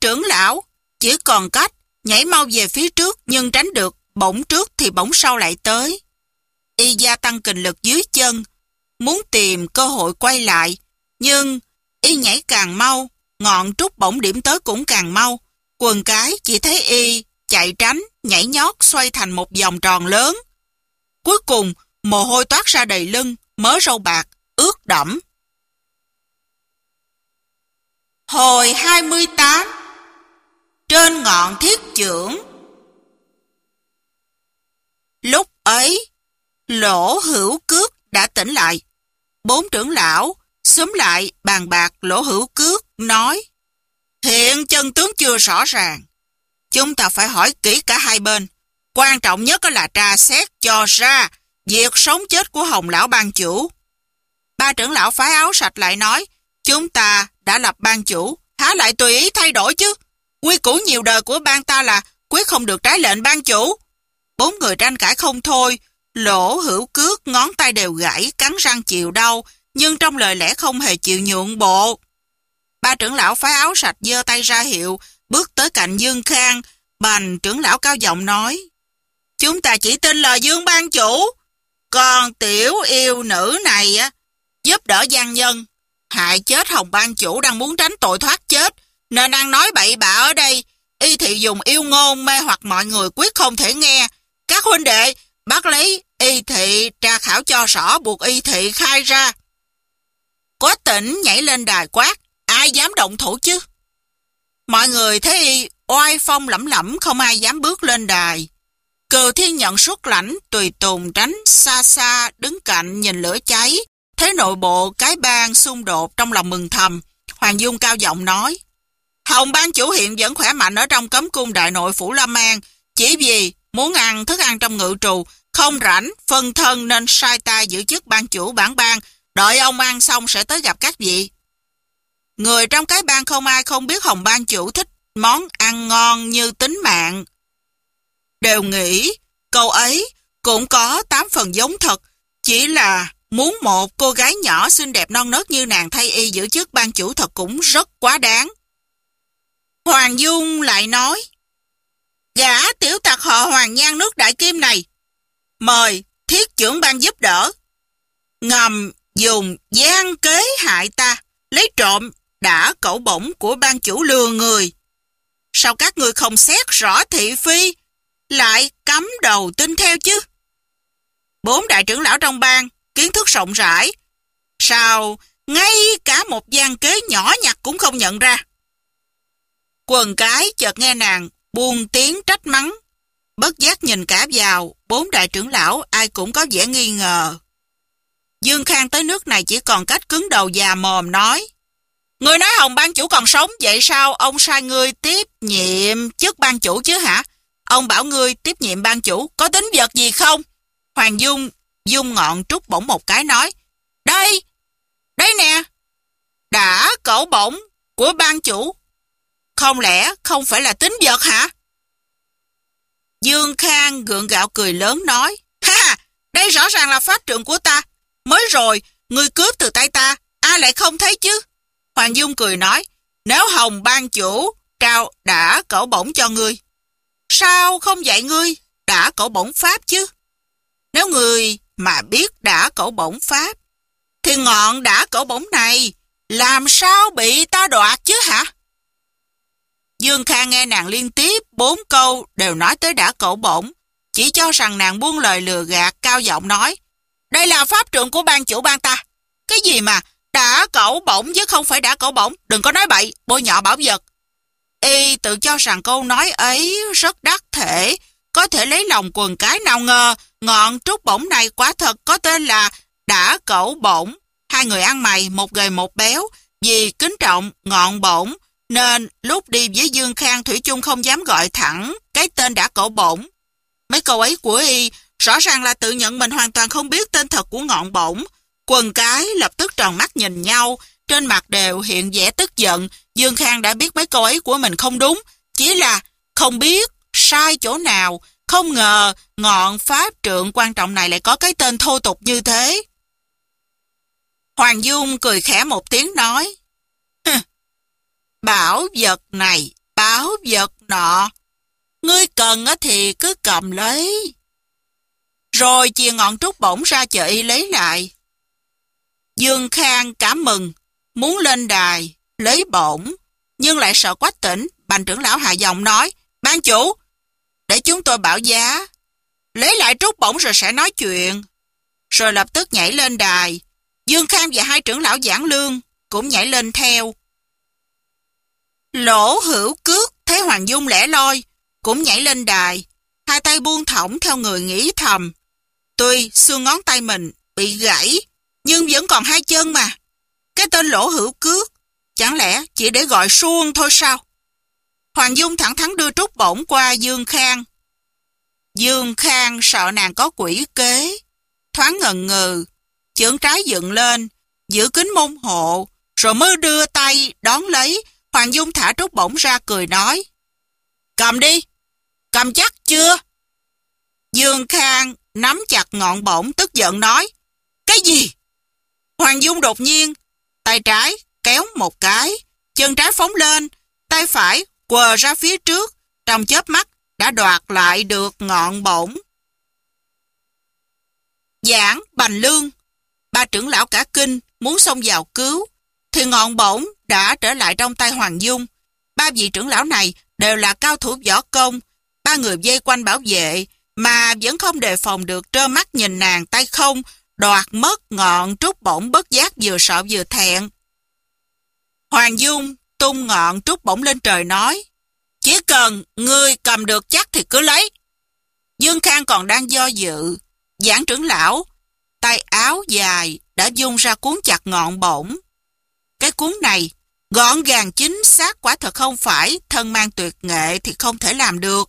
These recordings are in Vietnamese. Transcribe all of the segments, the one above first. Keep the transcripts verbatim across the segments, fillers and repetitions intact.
trưởng lão, chỉ còn cách nhảy mau về phía trước nhưng tránh được bổng trước thì bổng sau lại tới. Y gia tăng kình lực dưới chân, muốn tìm cơ hội quay lại, nhưng Y nhảy càng mau, ngọn trúc bổng điểm tới cũng càng mau. Quần cái chỉ thấy Y chạy tránh, nhảy nhót xoay thành một vòng tròn lớn. Cuối cùng, mồ hôi toát ra đầy lưng, mớ râu bạc, ướt đẫm. Hồi hai mươi tám. Trên ngọn thiết chưởng. Lúc ấy, Lỗ Hữu Cước đã tỉnh lại. Bốn trưởng lão xúm lại bàn bạc. Lỗ Hữu Cước nói: hiện chân tướng chưa rõ ràng, chúng ta phải hỏi kỹ cả hai bên. Quan trọng nhất là tra xét cho ra việc sống chết của Hồng lão ban chủ. Ba trưởng lão phái áo sạch lại nói: chúng ta đã lập ban chủ, há lại tùy ý thay đổi chứ? Quy củ nhiều đời của bang ta là quyết không được trái lệnh ban chủ. Bốn người tranh cãi không thôi. Lỗ Hữu Cước ngón tay đều gãy, cắn răng chịu đau, nhưng trong lời lẽ không hề chịu nhượng bộ. Ba trưởng lão phái áo sạch giơ tay ra hiệu, bước tới cạnh Dương Khang. Bành trưởng lão cao giọng nói: chúng ta chỉ tin lời Dương ban chủ, còn tiểu yêu nữ này á, giúp đỡ gian nhân, hại chết Hồng ban chủ đang muốn tránh tội thoát chết, nên ăn nói bậy bạ ở đây. Y thị dùng yêu ngôn mê hoặc mọi người quyết không thể nghe. Các huynh đệ bắt lấy Y thị tra khảo cho rõ, buộc Y thị khai ra. Quách Tỉnh nhảy lên đài quát: ai dám động thủ chứ? Mọi người thấy Y oai phong lẫm lẫm, không ai dám bước lên đài. Cừu Thiên Nhận xuất lãnh, tùy tùng tránh xa xa đứng cạnh nhìn lửa cháy, thấy nội bộ cái bang xung đột trong lòng mừng thầm. Hoàng Dung cao giọng nói: Hồng ban chủ hiện vẫn khỏe mạnh ở trong cấm cung đại nội phủ Lâm An, chỉ vì muốn ăn thức ăn trong ngự trù, không rảnh phân thân nên sai ta giữ chức ban chủ bản bang, đợi ông ăn xong sẽ tới gặp các vị. Người trong cái bang không ai không biết Hồng ban chủ thích món ăn ngon như tính mạng. Đều nghĩ câu ấy cũng có tám phần giống thật, chỉ là muốn một cô gái nhỏ xinh đẹp non nớt như nàng thay Y giữ chức ban chủ thật cũng rất quá đáng. Hoàng Dung lại nói: gã tiểu tặc họ Hoàng Nhan nước Đại Kim này, mời thiết trưởng ban giúp đỡ, ngầm dùng gian kế hại ta, lấy trộm đã cẩu bổng của ban chủ lừa người. Sao các ngươi không xét rõ thị phi, lại cắm đầu tin theo chứ? Bốn đại trưởng lão trong bang kiến thức rộng rãi, sao ngay cả một gian kế nhỏ nhặt cũng không nhận ra? Quần cái chợt nghe nàng buông tiếng trách mắng, bất giác nhìn cả vào. Bốn đại trưởng lão ai cũng có vẻ nghi ngờ. Dương Khang tới nước này chỉ còn cách cứng đầu già mồm nói: ngươi nói Hồng ban chủ còn sống, vậy sao ông sai ngươi tiếp nhiệm chức ban chủ chứ hả? Ông bảo ngươi tiếp nhiệm ban chủ có tính vật gì không? Hoàng Dung dung ngọn trúc bổng một cái nói: đây, đây nè, đã cẩu bổng của ban chủ, không lẽ không phải là tính vật hả? Dương Khang gượng gạo cười lớn nói: ha, đây rõ ràng là pháp trượng của ta, mới rồi ngươi cướp từ tay ta, ai lại không thấy chứ? Hoàng Dung cười nói: nếu Hồng ban chủ trao đã cẩu bổng cho ngươi, sao không dạy ngươi đã cẩu bổng pháp chứ? Nếu ngươi mà biết đã cẩu bổng pháp, thì ngọn đã cẩu bổng này làm sao bị ta đoạt chứ hả? Dương Khang nghe nàng liên tiếp bốn câu đều nói tới đã cẩu bổng, chỉ cho rằng nàng buông lời lừa gạt, cao giọng nói: đây là pháp trượng của ban chủ ban ta. Cái gì mà đã cẩu bổng chứ không phải đã cẩu bổng, đừng có nói bậy, bôi nhọ bảo vật. Y tự cho rằng câu nói ấy rất đắc thể, có thể lấy lòng quần cái, nào ngờ ngọn trúc bổng này quả thật có tên là đã cẩu bổng. Hai người ăn mày, một gầy một béo, vì kính trọng ngọn bổng nên lúc đi với Dương Khang thủy chung không dám gọi thẳng cái tên đã cẩu bổng. Mấy câu ấy của Y rõ ràng là tự nhận mình hoàn toàn không biết tên thật của ngọn bổng. Quần cái lập tức tròn mắt nhìn nhau, trên mặt đều hiện vẻ tức giận. Dương Khang đã biết mấy câu ấy của mình không đúng, chỉ là không biết sai chỗ nào, không ngờ ngọn pháp trượng quan trọng này lại có cái tên thô tục như thế. Hoàng Dung cười khẽ một tiếng nói: bảo vật này bảo vật nọ. Ngươi cần thì cứ cầm lấy. Rồi chìa ngọn trúc bổng ra chờ y lấy lại. Dương Khang cảm mừng, muốn lên đài, lấy bổng, nhưng lại sợ Quách Tĩnh. Bành trưởng lão hạ giọng nói, ban chủ, để chúng tôi bảo giá, lấy lại trúc bổng rồi sẽ nói chuyện. Rồi lập tức nhảy lên đài. Dương Khang và hai trưởng lão Giảng Lương cũng nhảy lên theo. Lỗ Hữu Cước thấy Hoàng Dung lẻ loi, cũng nhảy lên đài, hai tay buông thõng theo người nghĩ thầm. Tuy xương ngón tay mình bị gãy, nhưng vẫn còn hai chân mà. Cái tên Lỗ Hữu Cước, chẳng lẽ chỉ để gọi suông thôi sao? Hoàng Dung thẳng thắn đưa trúc bổng qua Dương Khang. Dương Khang sợ nàng có quỷ kế, thoáng ngần ngừ, chưởng trái dựng lên, giữ kính môn hộ, rồi mới đưa tay đón lấy. Hoàng Dung thả trúc bổng ra cười nói, cầm đi, cầm chắc chưa? Dương Khang nắm chặt ngọn bổng tức giận nói, cái gì? Hoàng Dung đột nhiên, tay trái kéo một cái, chân trái phóng lên, tay phải quờ ra phía trước, trong chớp mắt đã đoạt lại được ngọn bổng. Giảng, Bành Lương, ba trưởng lão cả kinh muốn xông vào cứu, thì ngọn bổng đã trở lại trong tay Hoàng Dung. Ba vị trưởng lão này đều là cao thủ võ công, ba người vây quanh bảo vệ mà vẫn không đề phòng được, trơ mắt nhìn nàng tay không đoạt mất ngọn trúc bổng, bất giác vừa sợ vừa thẹn. Hoàng Dung tung ngọn trúc bổng lên trời nói, chỉ cần ngươi cầm được chắc thì cứ lấy. Dương Khang còn đang do dự, Giảng trưởng lão tay áo dài đã vung ra cuốn chặt ngọn bổng. Cái cuốn này gọn gàng chính xác, quả thật không phải thân mang tuyệt nghệ thì không thể làm được.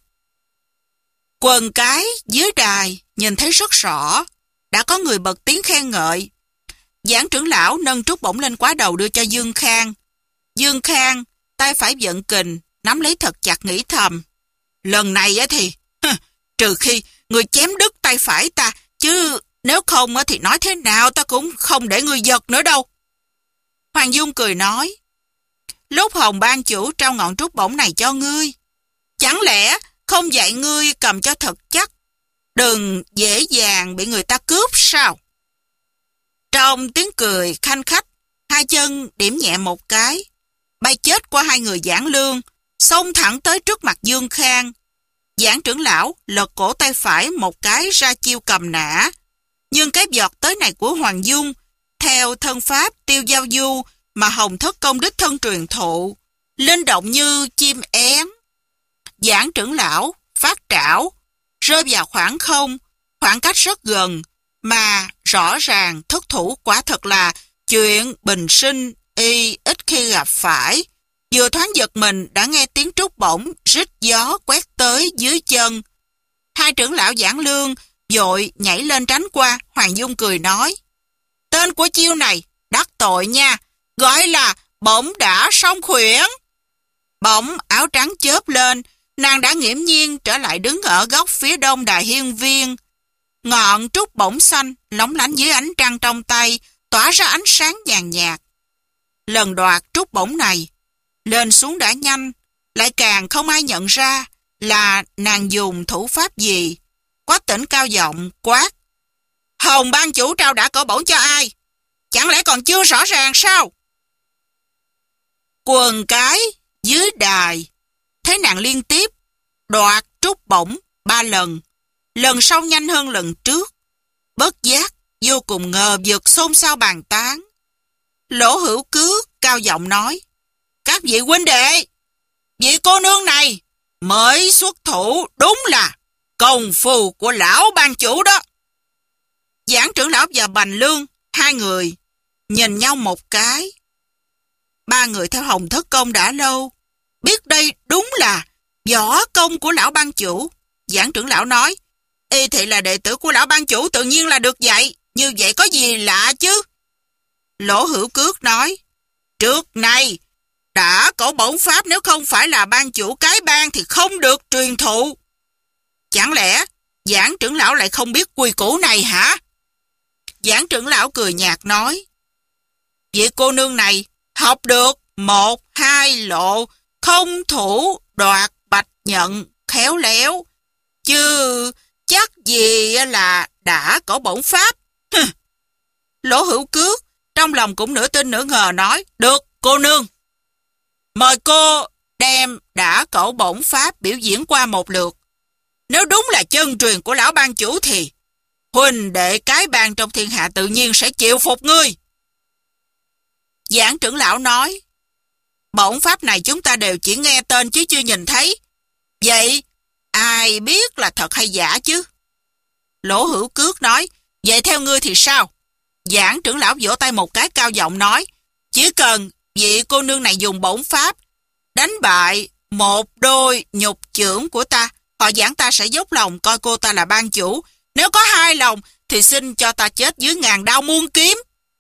Quần cái dưới đài nhìn thấy rất rõ, đã có người bật tiếng khen ngợi. Giảng trưởng lão nâng trúc bổng lên quá đầu đưa cho Dương Khang. Dương Khang tay phải vận kình, nắm lấy thật chặt nghĩ thầm, lần này thì trừ khi người chém đứt tay phải ta, chứ nếu không thì nói thế nào ta cũng không để người giật nữa đâu. Hoàng Dung cười nói, lúc Hồng ban chủ trao ngọn trúc bổng này cho ngươi, chẳng lẽ không dạy ngươi cầm cho thật chắc, đừng dễ dàng bị người ta cướp sao? Trong tiếng cười khanh khách, hai chân điểm nhẹ một cái, bay chết qua hai người Giảng Lương, xông thẳng tới trước mặt Dương Khang. Giảng trưởng lão lật cổ tay phải một cái ra chiêu cầm nã, nhưng cái giọt tới này của Hoàng Dung, theo thân pháp tiêu giao du mà Hồng Thất Công đích thân truyền thụ, linh động như chim én. Giảng trưởng lão phát trảo, rơi vào khoảng không, khoảng cách rất gần, mà rõ ràng thất thủ quả thật là chuyện bình sinh y ít khi gặp phải. Vừa thoáng giật mình đã nghe tiếng trúc bổng rít gió quét tới dưới chân. Hai trưởng lão Giảng Lương vội nhảy lên tránh qua. Hoàng Dung cười nói, tên của chiêu này đắc tội nha, gọi là bổng đã song khuyển. Bỗng áo trắng chớp lên, nàng đã nghiễm nhiên trở lại đứng ở góc phía đông đài hiên viên. Ngọn trúc bổng xanh lóng lánh dưới ánh trăng trong tay, tỏa ra ánh sáng nhàn nhạt. Lần đoạt trúc bổng này, lên xuống đã nhanh, lại càng không ai nhận ra là nàng dùng thủ pháp gì. Quách Tĩnh cao giọng quát, Hồng ban chủ trao đã cổ bổng cho ai? Chẳng lẽ còn chưa rõ ràng sao? Quần cái dưới đài thấy nàng liên tiếp đoạt trúc bổng ba lần, lần sau nhanh hơn lần trước, bất giác vô cùng ngờ vực, xôn xao bàn tán. Lỗ Hữu Cước cao giọng nói, các vị huynh đệ, vị cô nương này mới xuất thủ đúng là công phu của lão ban chủ đó. Giảng trưởng lão và Bành Lương, hai người nhìn nhau một cái. Ba người theo Hồng Thất Công đã lâu, biết đây đúng là võ công của lão ban chủ. Giảng trưởng lão nói, y thị là đệ tử của lão ban chủ, tự nhiên là được dạy, như vậy có gì lạ chứ? Lỗ Hữu Cước nói, trước này đã cổ bổn pháp nếu không phải là ban chủ cái bang thì không được truyền thụ. Chẳng lẽ Giảng trưởng lão lại không biết quy củ này hả? Giảng trưởng lão cười nhạt nói, vị cô nương này học được một hai lộ không thủ đoạt bạch nhận, khéo léo, chứ chắc gì là đã có bổn pháp. Lỗ Hữu Cước trong lòng cũng nửa tin nửa ngờ nói, được cô nương, mời cô đem đã cẩu bổn pháp biểu diễn qua một lượt. Nếu đúng là chân truyền của lão ban chủ thì huynh đệ cái bang trong thiên hạ tự nhiên sẽ chịu phục ngươi. Giảng trưởng lão nói, bổn pháp này chúng ta đều chỉ nghe tên chứ chưa nhìn thấy. Vậy ai biết là thật hay giả chứ? Lỗ Hữu Cước nói, vậy theo ngươi thì sao? Giảng trưởng lão vỗ tay một cái cao giọng nói, chỉ cần vị cô nương này dùng bổn pháp đánh bại một đôi nhục chưởng của ta, họ Giảng ta sẽ dốc lòng coi cô ta là ban chủ. Nếu có hai lòng thì xin cho ta chết dưới ngàn đao muôn kiếm.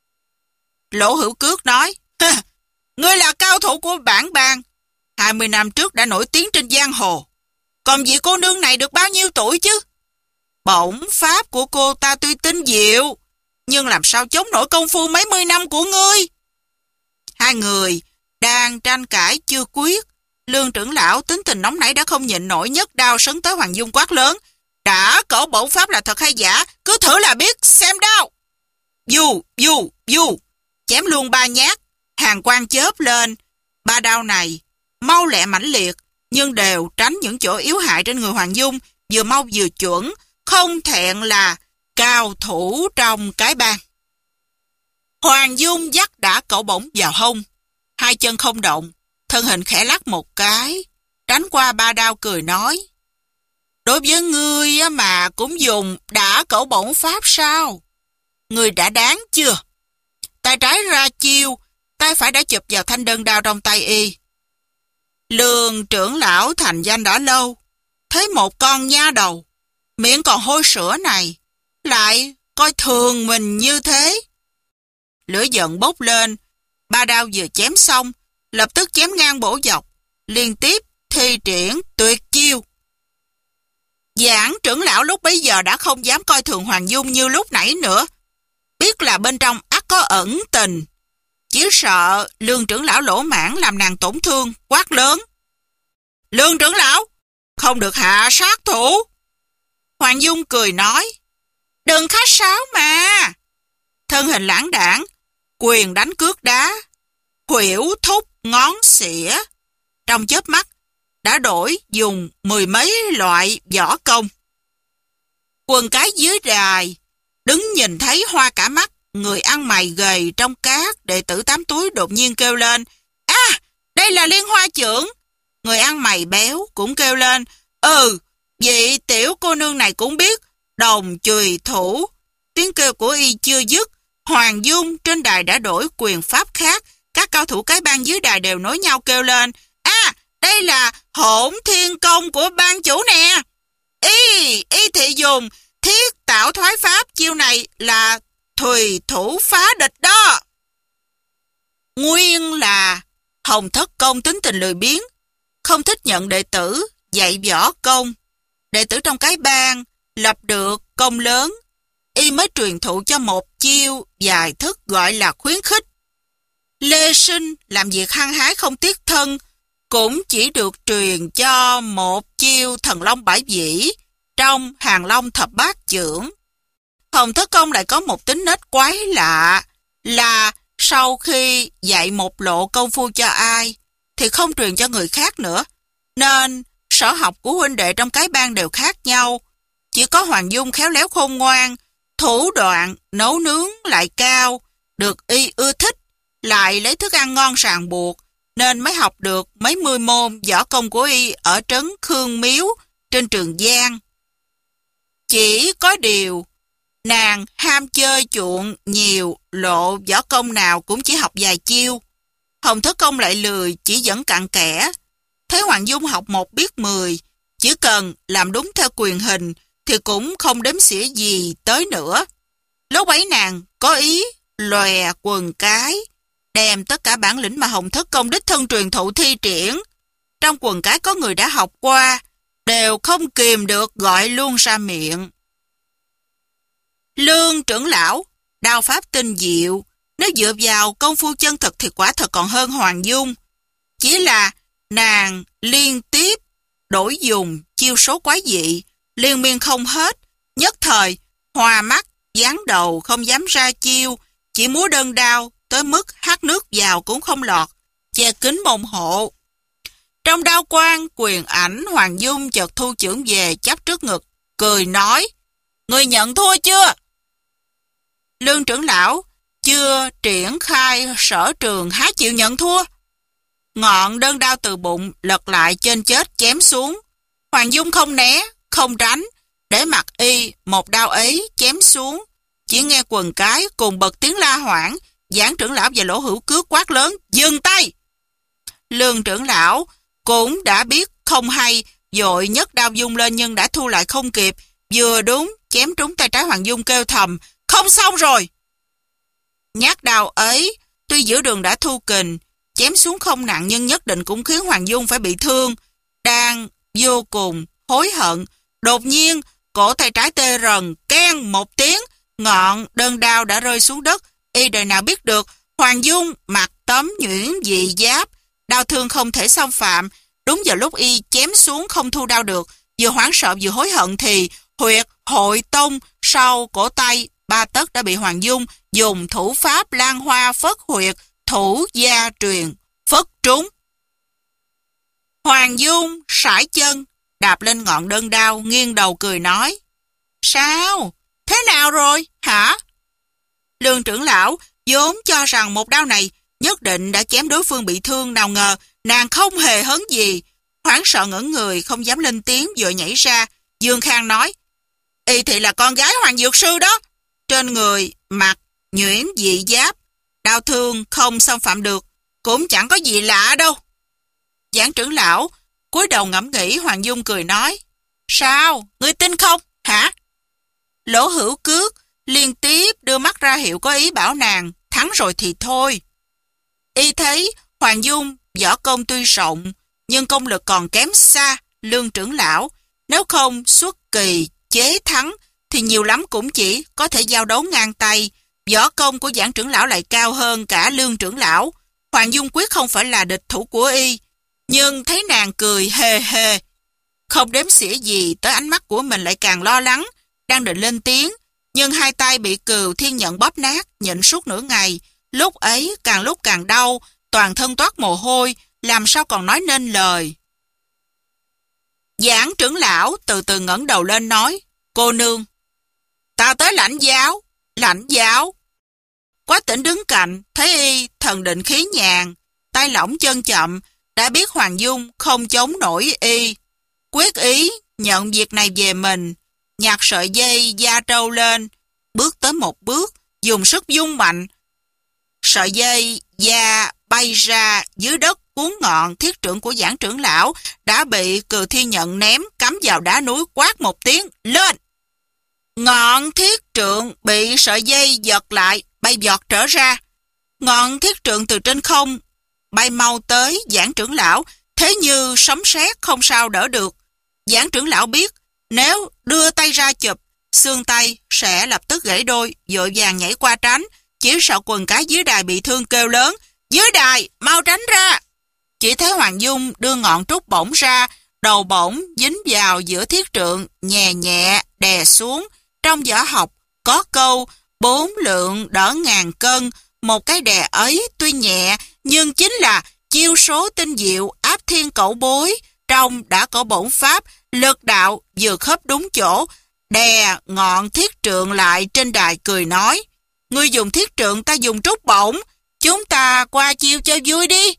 Lỗ Hữu Cước nói, ngươi là cao thủ của bản bang, hai mươi năm trước đã nổi tiếng trên giang hồ. Còn vị cô nương này được bao nhiêu tuổi chứ? Bổn pháp của cô ta tuy tinh diệu, nhưng làm sao chống nổi công phu mấy mươi năm của ngươi? Hai người đang tranh cãi chưa quyết, Lương trưởng lão tính tình nóng nảy đã không nhịn nổi, nhấc đao sấn tới Hoàng Dung quát lớn, đã cẩu bổn pháp là thật hay giả, cứ thử là biết, xem đao. Du, du, du, chém luôn ba nhát, hàng quang chớp lên. Ba đao này mau lẹ mãnh liệt, nhưng đều tránh những chỗ yếu hại trên người Hoàng Dung, vừa mau vừa chuẩn, không thẹn là cao thủ trong cái bang. Hoàng Dung dắt đã cẩu bổng vào hông, hai chân không động, thân hình khẽ lắc một cái, tránh qua ba đao cười nói, đối với ngươi mà cũng dùng đã cẩu bổng pháp sao? Ngươi đã đáng chưa? Tay trái ra chiêu, tay phải đã chụp vào thanh đơn đao trong tay y. Lương trưởng lão thành danh đã lâu, thấy một con nha đầu, miệng còn hôi sữa này, lại coi thường mình như thế. Lửa giận bốc lên, ba đao vừa chém xong, lập tức chém ngang bổ dọc, liên tiếp thi triển tuyệt chiêu. Giảng trưởng lão lúc bấy giờ đã không dám coi thường Hoàng Dung như lúc nãy nữa, biết là bên trong ắt có ẩn tình, chỉ sợ Lương trưởng lão lỗ mãng làm nàng tổn thương, quát lớn, Lương trưởng lão, không được hạ sát thủ. Hoàng Dung cười nói, đừng khách sáo mà. Thân hình lãng đãng, quyền đánh cước đá, khuỷu thúc ngón xỉa, trong chớp mắt đã đổi dùng mười mấy loại võ công. Quần cái dưới đài đứng nhìn thấy hoa cả mắt, người ăn mày gầy trong các đệ tử tám túi đột nhiên kêu lên, à, đây là Liên Hoa Chưởng. Người ăn mày béo cũng kêu lên, ừ, vị tiểu cô nương này cũng biết đồng chùy thủ. Tiếng kêu của y chưa dứt, Hoàng Dung trên đài đã đổi quyền pháp khác, các cao thủ cái bang dưới đài đều nối nhau kêu lên, à, đây là Hỗn Thiên Công của ban chủ nè. Y, y thị dùng thiết tạo thoái pháp, chiêu này là thùy thủ phá địch đó. Nguyên là Hồng Thất Công tính tình lười biếng, không thích nhận đệ tử dạy võ công. Đệ tử trong cái bang lập được công lớn, y mới truyền thụ cho một chiêu vài thức gọi là khuyến khích. Lê Sinh làm việc hăng hái không tiếc thân, cũng chỉ được truyền cho một chiêu thần long bãi vĩ trong Hàng Long thập bát chưởng. Hồng Thất Công lại có một tính nết quái lạ, là sau khi dạy một lộ công phu cho ai thì không truyền cho người khác nữa, nên sở học của huynh đệ trong cái bang đều khác nhau. Chỉ có Hoàng Dung khéo léo khôn ngoan, thủ đoạn nấu nướng lại cao, được y ưa thích, lại lấy thức ăn ngon ràng buộc, nên mới học được mấy mươi môn võ công của y ở trấn Khương Miếu trên Trường Giang. Chỉ có điều, nàng ham chơi chuộng nhiều, lộ võ công nào cũng chỉ học vài chiêu. Hồng Thất Công lại lười, chỉ dẫn cặn kẽ. Thấy Hoàng Dung học một biết mười, chỉ cần làm đúng theo quyền hình thì cũng không đếm xỉa gì tới nữa. Lúc ấy nàng có ý lòe quần cái, đem tất cả bản lĩnh mà Hồng Thất Công đích thân truyền thụ thi triển. Trong quần cái có người đã học qua, đều không kìm được gọi luôn ra miệng. Lương trưởng lão, đao pháp tinh diệu, nếu dựa vào công phu chân thực thì quả thật còn hơn Hoàng Dung. Chỉ là nàng liên tiếp đổi dùng chiêu số quái dị, liên miên không hết, nhất thời hoa mắt, dán đầu không dám ra chiêu, chỉ múa đơn đao tới mức hắt nước vào cũng không lọt, che kín môn hộ. Trong đao quang, quyền ảnh Hoàng Dung chợt thu chưởng về chắp trước ngực, cười nói: "Ngươi nhận thua chưa?" Lương trưởng lão chưa triển khai sở trường há chịu nhận thua. Ngọn đơn đao từ bụng lật lại trên chết chém xuống. Hoàng Dung không né, không tránh, để mặc y một đao ấy chém xuống. Chỉ nghe quần cái cùng bật tiếng la hoảng, Giảng trưởng lão và Lỗ Hữu Cước quát lớn: "Dừng tay!" Lương trưởng lão cũng đã biết không hay, vội nhấc đao dung lên nhưng đã thu lại không kịp, vừa đúng chém trúng tay trái Hoàng Dung, kêu thầm: "Không xong rồi!" Nhát đao ấy tuy giữa đường đã thu kình, chém xuống không nặng nhưng nhất định cũng khiến Hoàng Dung phải bị thương. Đang vô cùng hối hận, đột nhiên cổ tay trái tê rần, keng một tiếng, ngọn đơn đao đã rơi xuống đất. Y đời nào biết được Hoàng Dung mặc tấm nhuyễn dị giáp, đau thương không thể xâm phạm. Đúng vào lúc y chém xuống không thu đao được, vừa hoảng sợ vừa hối hận thì huyệt hội tông sau cổ tay ba tấc đã bị Hoàng Dung dùng thủ pháp lan hoa phất huyệt thủ gia truyền phất trúng. Hoàng Dung sải chân đạp lên ngọn đơn đao, nghiêng đầu cười nói: "Sao? Thế nào rồi, hả?" Lương trưởng lão vốn cho rằng một đao này nhất định đã chém đối phương bị thương, nào ngờ nàng không hề hấn gì, hoảng sợ ngẩn người không dám lên tiếng, vội nhảy ra. Dương Khang nói: "Y thị là con gái Hoàng Dược Sư đó, trên người mặc nhuyễn dị giáp, đau thương không xâm phạm được, cũng chẳng có gì lạ đâu." Giảng trưởng lão cúi đầu ngẫm nghĩ. Hoàng Dung cười nói: "Sao, ngươi tin không, hả?" Lỗ Hữu Cước liên tiếp đưa mắt ra hiệu có ý bảo nàng thắng rồi thì thôi. Y thấy Hoàng Dung võ công tuy rộng nhưng công lực còn kém xa Lương trưởng lão, nếu không xuất kỳ chế thắng thì nhiều lắm cũng chỉ có thể giao đấu ngang tay. Võ công của Giảng trưởng lão lại cao hơn cả Lương trưởng lão, Hoàng Dung quyết không phải là địch thủ của y. Nhưng thấy nàng cười hề hề, không đếm xỉa gì tới ánh mắt của mình, lại càng lo lắng, đang định lên tiếng, nhưng hai tay bị Cừu Thiên Nhận bóp nát, nhịn suốt nửa ngày, lúc ấy càng lúc càng đau, toàn thân toát mồ hôi, làm sao còn nói nên lời. Giảng trưởng lão từ từ ngẩng đầu lên nói: "Cô nương, ta tới lãnh giáo." "Lãnh giáo?" Quách Tĩnh đứng cạnh thấy y thần định khí nhàn, tay lỏng chân chậm, đã biết Hoàng Dung không chống nổi y, quyết ý nhận việc này về mình, nhặt sợi dây da trâu lên, bước tới một bước, dùng sức vung mạnh. Sợi dây da bay ra dưới đất, cuốn ngọn thiết trượng của Giảng trưởng lão đã bị Cừu Thiên Nhận ném cắm vào đá núi, quát một tiếng: "Lên!" Ngọn thiết trượng bị sợi dây giật lại, bay giọt trở ra. Ngọn thiết trượng từ trên không bay mau tới Giảng trưởng lão, thế như sấm sét không sao đỡ được. Giảng trưởng lão biết nếu đưa tay ra chụp, xương tay sẽ lập tức gãy đôi, vội vàng nhảy qua tránh, chỉ sợ quần cái dưới đài bị thương, kêu lớn: "Dưới đài, mau tránh ra!" Chỉ thấy Hoàng Dung đưa ngọn trúc bổng ra, đầu bổng dính vào giữa thiết trượng, nhẹ nhẹ đè xuống. Trong võ học có câu bốn lượng đỡ ngàn cân, một cái đè ấy tuy nhẹ nhưng chính là chiêu số tinh diệu áp thiên cẩu bối, trong đã có bổn pháp, lực đạo vừa khớp đúng chỗ. Đè ngọn thiết trượng lại trên đài, cười nói: "Ngươi dùng thiết trượng, ta dùng trúc bổng, chúng ta qua chiêu chơi vui đi."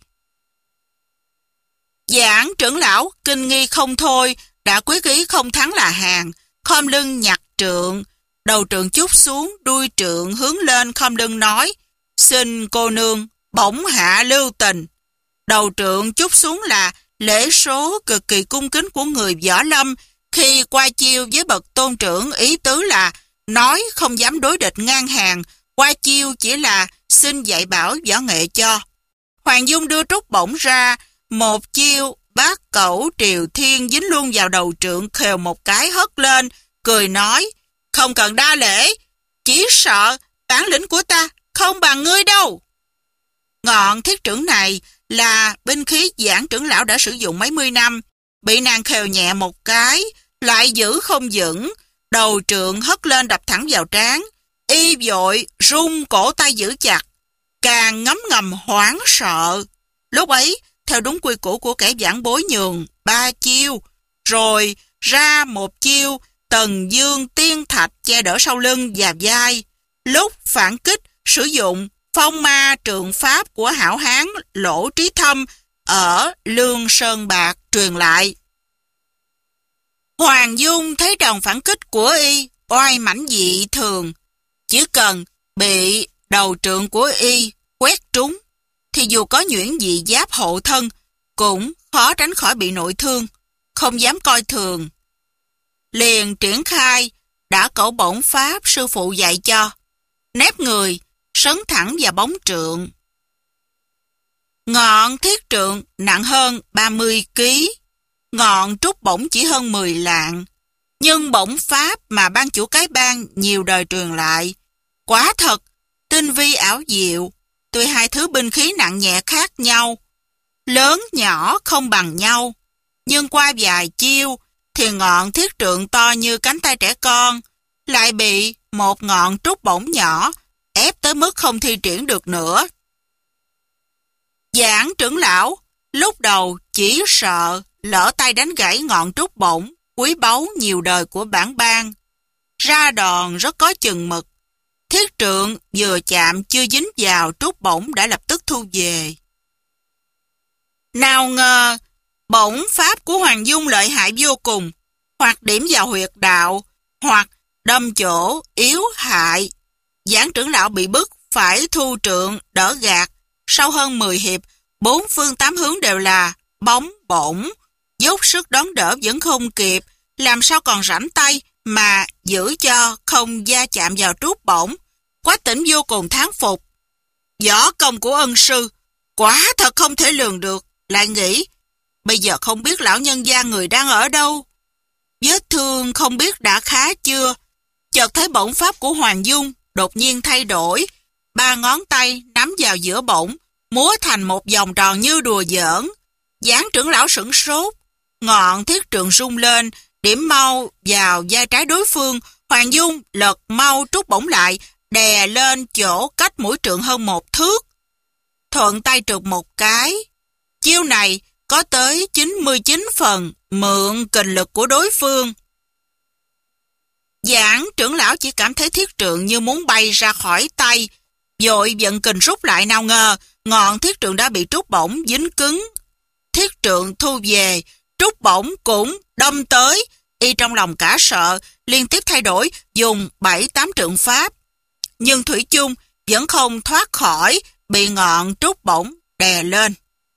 Giảng trưởng lão kinh nghi không thôi, đã quyết ý không thắng là hàng, khom lưng nhặt trượng, đầu trượng chút xuống, đuôi trượng hướng lên, khom lưng nói: "Xin cô nương bổng hạ lưu tình." Đầu trượng chút xuống là lễ số cực kỳ cung kính của người võ lâm, khi qua chiêu với bậc tôn trưởng, ý tứ là nói không dám đối địch ngang hàng, qua chiêu chỉ là xin dạy bảo võ nghệ cho. Hoàng Dung đưa trúc bổng ra, một chiêu bát cẩu triều thiên dính luôn vào đầu trượng, khều một cái hất lên, cười nói: "Không cần đa lễ, chỉ sợ bản lĩnh của ta không bằng ngươi đâu." Ngọn thiết trượng này là binh khí Giảng trưởng lão đã sử dụng mấy mươi năm, bị nàng khều nhẹ một cái, lại giữ không vững, đầu trượng hất lên đập thẳng vào trán. Y vội rung cổ tay giữ chặt, càng ngấm ngầm hoảng sợ. Lúc ấy, theo đúng quy củ của kẻ giảng bối nhường, ba chiêu, rồi ra một chiêu Tần Dương Tiên Thạch che đỡ sau lưng và vai. Lúc phản kích, sử dụng phong ma trượng pháp của hảo hán Lỗ Trí Thâm ở Lương Sơn Bạc truyền lại. Hoàng Dung thấy đòn phản kích của y oai mãnh dị thường, chỉ cần bị đầu trượng của y quét trúng, thì dù có nhuyễn dị giáp hộ thân, cũng khó tránh khỏi bị nội thương, không dám coi thường. Liền triển khai đã cẩu bổng pháp sư phụ dạy cho, nép người, sấn thẳng vào bóng trượng. Ngọn thiết trượng nặng hơn ba mươi ki lô gam, ngọn trúc bổng chỉ hơn mười lạng, nhưng bổng pháp mà ban chủ cái bang nhiều đời truyền lại, quả thật tinh vi ảo diệu. Tuy hai thứ binh khí nặng nhẹ khác nhau, lớn nhỏ không bằng nhau, nhưng qua vài chiêu thì ngọn thiết trượng to như cánh tay trẻ con lại bị một ngọn trúc bổng nhỏ ép tới mức không thi triển được nữa. Giảng trưởng lão lúc đầu chỉ sợ lỡ tay đánh gãy ngọn trúc bổng quý báu nhiều đời của bản bang, ra đòn rất có chừng mực. Thiết trượng vừa chạm chưa dính vào trúc bổng đã lập tức thu về. Nào ngờ bổng pháp của Hoàng Dung lợi hại vô cùng, hoặc điểm vào huyệt đạo, hoặc đâm chỗ yếu hại. Giảng trưởng lão bị bức phải thu trượng đỡ gạt. Sau hơn mười hiệp, bốn phương tám hướng đều là bóng bổng, dốc sức đón đỡ vẫn không kịp, làm sao còn rảnh tay mà giữ cho không va chạm vào trúc bổng. Quách Tĩnh vô cùng thán phục. Võ công của ân sư quả thật không thể lường được. Lại nghĩ, bây giờ không biết lão nhân gia người đang ở đâu. Vết thương không biết đã khá chưa. Chợt thấy bổng pháp của Hoàng Dung đột nhiên thay đổi. Ba ngón tay nắm vào giữa bổng, múa thành một vòng tròn như đùa giỡn. Giảng trưởng lão sửng sốt. Ngọn thiết trượng rung lên, điểm mau vào vai trái đối phương. Hoàng Dung lật mau trút bổng lại, đè lên chỗ cách mũi trượng hơn một thước. Thuận tay trượt một cái. Chiêu này có tới chín mươi chín phần mượn kình lực của đối phương. Giảng trưởng lão chỉ cảm thấy thiết trượng như muốn bay ra khỏi tay, vội vận kình rút lại. Nào ngờ ngọn thiết trượng đã bị trút bổng dính cứng. Thiết trượng thu về, trút bổng cũng đâm tới. Y trong lòng cả sợ, liên tiếp thay đổi, dùng bảy tám trượng pháp. Nhưng thủy chung vẫn không thoát khỏi, bị ngọn trút bổng đè lên.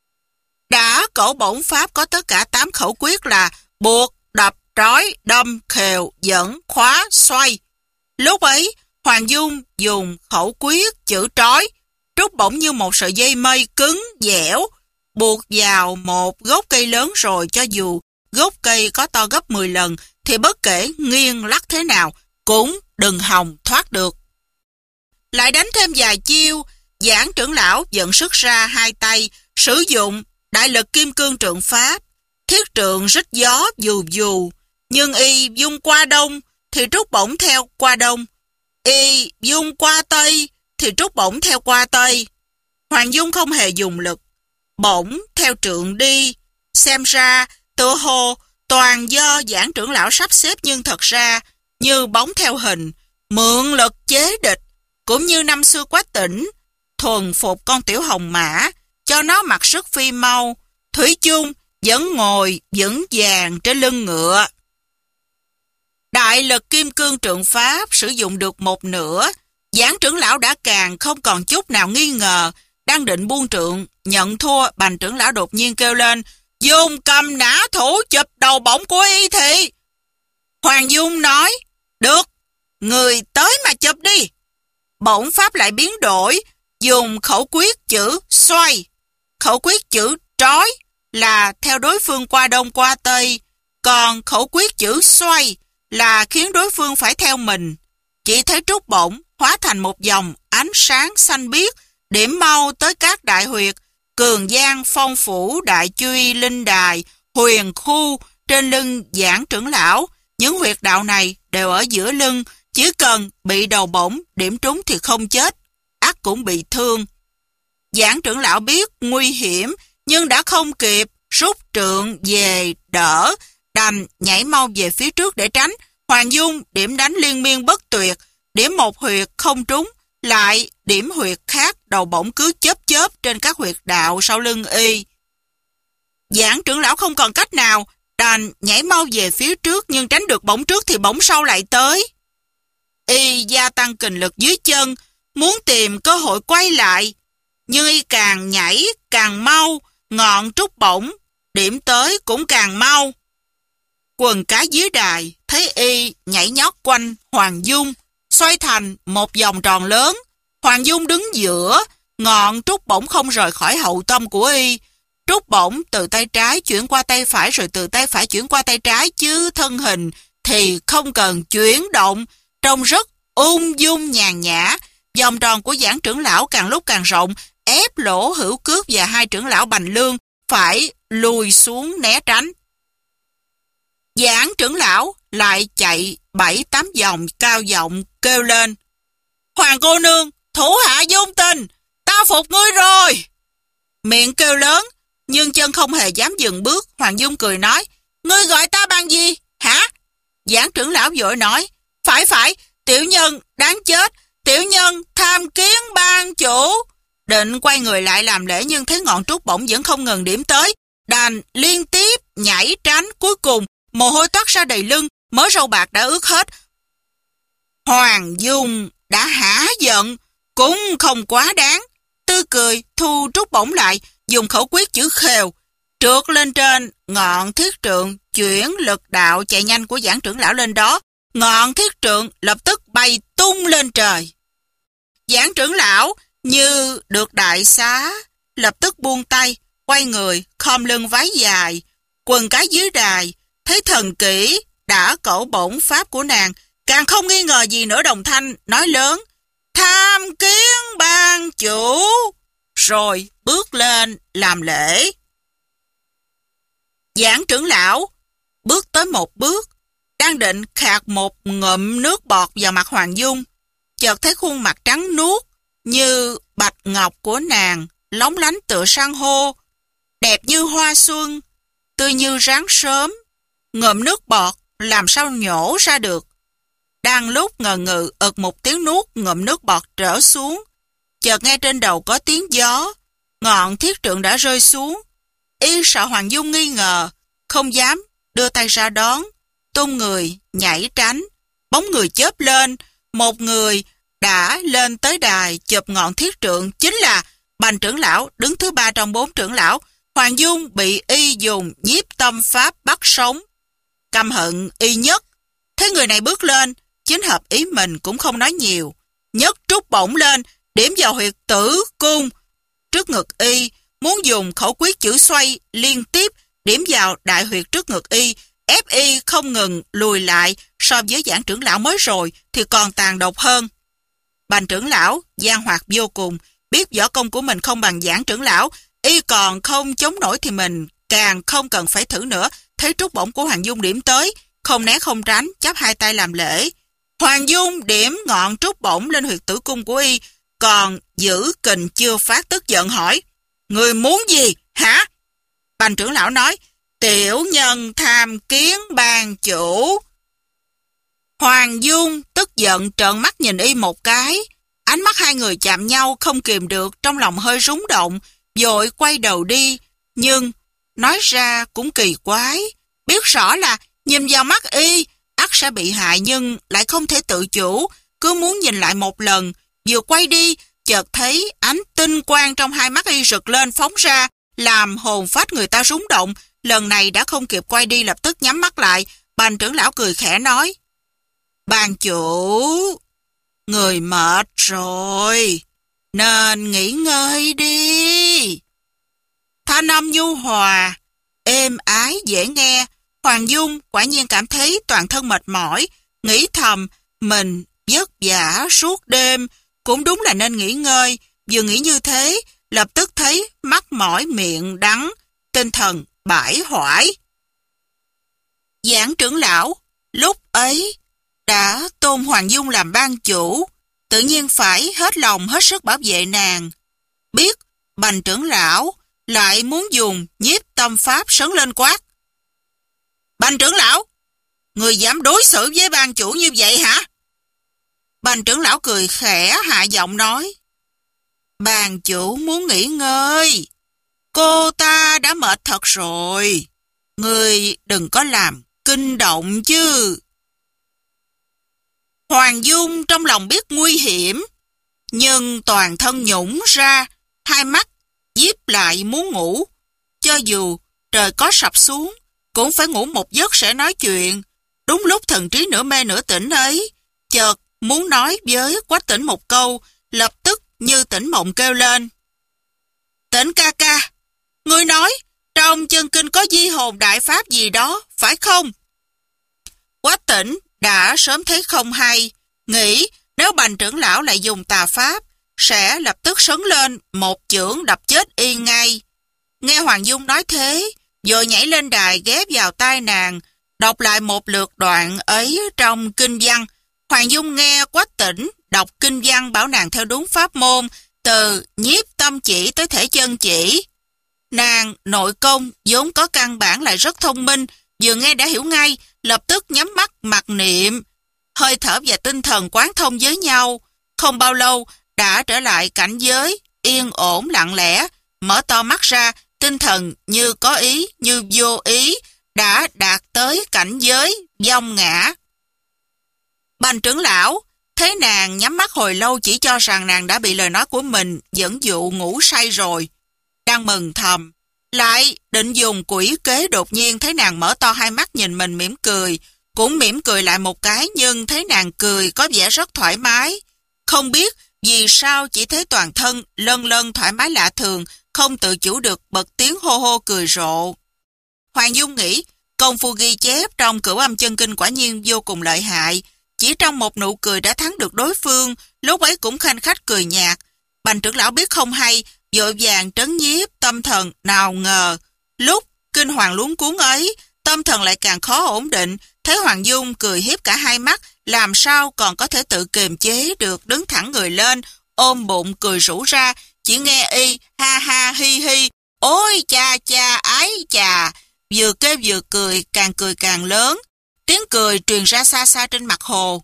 Đã cẩu bổng pháp có tất cả tám khẩu quyết là buộc, đập, trói, đâm, khều, dẫn, khóa, xoay. Lúc ấy, Hoàng Dung dùng khẩu quyết chữ trói, trút bổng như một sợi dây mây cứng, dẻo, buộc vào một gốc cây lớn, rồi cho dù gốc cây có to gấp mười lần, thì bất kể nghiêng lắc thế nào, cũng đừng hòng thoát được. Lại đánh thêm vài chiêu, Giảng trưởng lão dẫn sức ra hai tay, sử dụng đại lực kim cương trượng pháp. Thiết trượng rít gió dù dù, nhưng y dung qua đông thì trút bổng theo qua đông, y dung qua tây thì trút bổng theo qua tây. Hoàng Dung không hề dùng lực, bổng theo trượng đi. Xem ra tựa hồ toàn do Giảng trưởng lão sắp xếp, nhưng thật ra như bóng theo hình, mượn lực chế địch. Cũng như năm xưa Quách Tĩnh thuần phục con tiểu hồng mã, cho nó mặc sức phi mau, thủy chung vẫn ngồi vững vàng trên lưng ngựa. Đại lực kim cương trượng pháp sử dụng được một nửa, Giảng trưởng lão đã càng không còn chút nào nghi ngờ. Đang định buông trượng nhận thua, Bành trưởng lão đột nhiên kêu lên: Dung cầm nã thủ chụp đầu bổng của y thị. Hoàng Dung nói: Được, người tới mà chụp đi. Bổng pháp lại biến đổi, dùng khẩu quyết chữ xoay. Khẩu quyết chữ trói là theo đối phương qua đông qua tây, còn khẩu quyết chữ xoay là khiến đối phương phải theo mình. Chỉ thấy trút bổng hóa thành một dòng ánh sáng xanh biếc, điểm mau tới các đại huyệt, cường giang phong phủ đại truy linh đài, huyền khu trên lưng Giảng trưởng lão. Những huyệt đạo này đều ở giữa lưng, chỉ cần bị đầu bổng điểm trúng thì không chết, ắt cũng bị thương. Giảng trưởng lão biết nguy hiểm nhưng đã không kịp rút trượng về đỡ, đành nhảy mau về phía trước để tránh. Hoàng Dung điểm đánh liên miên bất tuyệt, điểm một huyệt không trúng, lại điểm huyệt khác, đầu bổng cứ chớp chớp trên các huyệt đạo sau lưng y. Giảng trưởng lão không còn cách nào, đành nhảy mau về phía trước, nhưng tránh được bổng trước thì bổng sau lại tới. Y gia tăng kình lực dưới chân, muốn tìm cơ hội quay lại, nhưng y càng nhảy càng mau, ngọn trúc bổng điểm tới cũng càng mau. Quần cái dưới đài thấy y nhảy nhót quanh Hoàng Dung, xoay thành một vòng tròn lớn. Hoàng Dung đứng giữa, ngọn trúc bổng không rời khỏi hậu tâm của y. Trúc bổng từ tay trái chuyển qua tay phải, rồi từ tay phải chuyển qua tay trái, chứ thân hình thì không cần chuyển động, trông rất ung dung nhàn nhã. Vòng tròn của Giảng trưởng lão càng lúc càng rộng, ép Lỗ Hữu Cước và hai trưởng lão Bành Lương phải lùi xuống né tránh. Giảng trưởng lão lại chạy bảy tám vòng, cao giọng kêu lên: Hoàng cô nương, thủ hạ Dung Tình, ta phục ngươi rồi. Miệng kêu lớn nhưng chân không hề dám dừng bước. Hoàng Dung cười nói: Ngươi gọi ta bằng gì hả? Giảng trưởng lão vội nói: Phải phải, tiểu nhân đáng chết, tiểu nhân tham kiến ban chủ. Định quay người lại làm lễ, nhưng thấy ngọn trúc bổng vẫn không ngừng điểm tới, đành liên tiếp nhảy tránh. Cuối cùng mồ hôi toát ra đầy lưng, mớ râu bạc đã ướt hết. Hoàng Dung đã hả giận, cũng không quá đáng, tươi cười thu trúc bổng lại, dùng khẩu quyết chữ khều trượt lên trên ngọn thiết trượng, chuyển lực đạo chạy nhanh của Giảng trưởng lão lên đó. Ngọn thiết trượng lập tức bay tung lên trời. Giảng trưởng lão như được đại xá, lập tức buông tay, quay người, khom lưng vái dài. Quần cái dưới đài thấy thần kỹ đã cẩu bổng pháp của nàng, càng không nghi ngờ gì nữa, đồng thanh nói lớn: Tham kiến ban chủ. Rồi bước lên làm lễ. Giảng trưởng lão bước tới một bước, đang định khạc một ngụm nước bọt vào mặt Hoàng Dung, chợt thấy khuôn mặt trắng nuốt như bạch ngọc của nàng lóng lánh tựa san hô, đẹp như hoa xuân, tươi như ráng sớm. Ngụm nước bọt làm sao nhổ ra được. Đang lúc ngờ ngừ ực một tiếng nuốt ngụm nước bọt trở xuống, chợt nghe trên đầu có tiếng gió, ngọn thiết trượng đã rơi xuống. Y sợ Hoàng Dung nghi ngờ, không dám đưa tay ra đón, tung người nhảy tránh. Bóng người chớp lên, một người đã lên tới đài chụp ngọn thiết trượng, chính là Bành trưởng lão, đứng thứ ba trong bốn trưởng lão. Hoàng Dung bị y dùng nhiếp tâm pháp bắt sống. Căm hận y nhất, thấy người này bước lên, chính hợp ý mình cũng không nói nhiều, nhấc trúc bổng lên, điểm vào huyệt tử cung trước ngực y, muốn dùng khẩu quyết chữ xoay liên tiếp điểm vào đại huyệt trước ngực y, ép y không ngừng lùi lại. So với Giảng trưởng lão mới rồi thì còn tàn độc hơn. Bành trưởng lão gian hoạt vô cùng, biết võ công của mình không bằng Giảng trưởng lão, y còn không chống nổi thì mình càng không cần phải thử nữa. Thấy trúc bổng của Hoàng Dung điểm tới, không né không tránh, chắp hai tay làm lễ. Hoàng Dung điểm ngọn trúc bổng lên huyệt tử cung của y, còn giữ kình chưa phát, tức giận hỏi: Người muốn gì hả? Bành trưởng lão nói: Tiểu nhân tham kiến ban chủ. Hoàng Dung tức giận trợn mắt nhìn y một cái, ánh mắt hai người chạm nhau, không kìm được, trong lòng hơi rúng động, vội quay đầu đi. Nhưng nói ra cũng kỳ quái, biết rõ là nhìn vào mắt y ắt sẽ bị hại, nhưng lại không thể tự chủ, cứ muốn nhìn lại một lần. Vừa quay đi, chợt thấy ánh tinh quang trong hai mắt y rực lên phóng ra, làm hồn phách người ta rúng động. Lần này đã không kịp quay đi, lập tức nhắm mắt lại. Bành trưởng lão cười khẽ nói: Ban chủ, người mệt rồi, nên nghỉ ngơi đi. Thanh âm nhu hòa, êm ái dễ nghe. Hoàng Dung quả nhiên cảm thấy toàn thân mệt mỏi, nghĩ thầm mình vất vả suốt đêm, cũng đúng là nên nghỉ ngơi. Vừa nghĩ như thế, lập tức thấy mắt mỏi miệng đắng, tinh thần bãi hoại. Giảng trưởng lão lúc ấy đã tôn Hoàng Dung làm ban chủ, tự nhiên phải hết lòng hết sức bảo vệ nàng. Biết Bành trưởng lão lại muốn dùng nhiếp tâm pháp sấn lên quát: Bành trưởng lão, người dám đối xử với ban chủ như vậy hả? Bành trưởng lão cười khẽ hạ giọng nói: Ban chủ muốn nghỉ ngơi, cô ta đã mệt thật rồi, người đừng có làm kinh động chứ. Hoàng Dung trong lòng biết nguy hiểm, nhưng toàn thân nhũng ra, hai mắt díp lại muốn ngủ. Cho dù trời có sập xuống, cũng phải ngủ một giấc sẽ nói chuyện. Đúng lúc thần trí nửa mê nửa tỉnh ấy, chợt muốn nói với Quách Tĩnh một câu, lập tức như tỉnh mộng kêu lên: Tĩnh ca ca, ngươi nói trong chân kinh có di hồn đại pháp gì đó, phải không? Quách Tĩnh đã sớm thấy không hay, nghĩ nếu Bành trưởng lão lại dùng tà pháp, sẽ lập tức sấn lên một chưởng đập chết y ngay. Nghe Hoàng Dung nói thế, rồi nhảy lên đài ghép vào tai nàng, đọc lại một lượt đoạn ấy trong kinh văn. Hoàng Dung nghe Quách Tĩnh đọc kinh văn bảo nàng theo đúng pháp môn, từ nhiếp tâm chỉ tới thể chân chỉ. Nàng nội công vốn có căn bản lại rất thông minh, vừa nghe đã hiểu ngay, lập tức nhắm mắt mặc niệm. Hơi thở và tinh thần quán thông với nhau, không bao lâu đã trở lại cảnh giới yên ổn lặng lẽ, mở to mắt ra, tinh thần như có ý như vô ý, đã đạt tới cảnh giới vong ngã. Bành trưởng lão thấy nàng nhắm mắt hồi lâu, chỉ cho rằng nàng đã bị lời nói của mình dẫn dụ ngủ say rồi, đang mừng thầm, lại định dùng quỷ kế, đột nhiên thấy nàng mở to hai mắt nhìn mình mỉm cười, cũng mỉm cười lại một cái, nhưng thấy nàng cười có vẻ rất thoải mái. Không biết vì sao chỉ thấy toàn thân lân lân thoải mái lạ thường, không tự chủ được bật tiếng hô hô cười rộ. Hoàng Dung nghĩ công phu ghi chép trong Cửu Âm Chân Kinh quả nhiên vô cùng lợi hại, chỉ trong một nụ cười đã thắng được đối phương, lúc ấy cũng khanh khách cười nhạt. Bành trưởng lão biết không hay, vội vàng trấn nhiếp tâm thần, nào ngờ lúc kinh hoàng luống cuốn ấy, tâm thần lại càng khó ổn định. Thấy Hoàng Dung cười hiếp cả hai mắt, làm sao còn có thể tự kiềm chế được, đứng thẳng người lên, ôm bụng cười rủ ra. Chỉ nghe y ha ha hi hi, ôi cha cha ái chà, vừa kêu vừa cười, càng cười càng lớn. Tiếng cười truyền ra xa xa trên mặt hồ.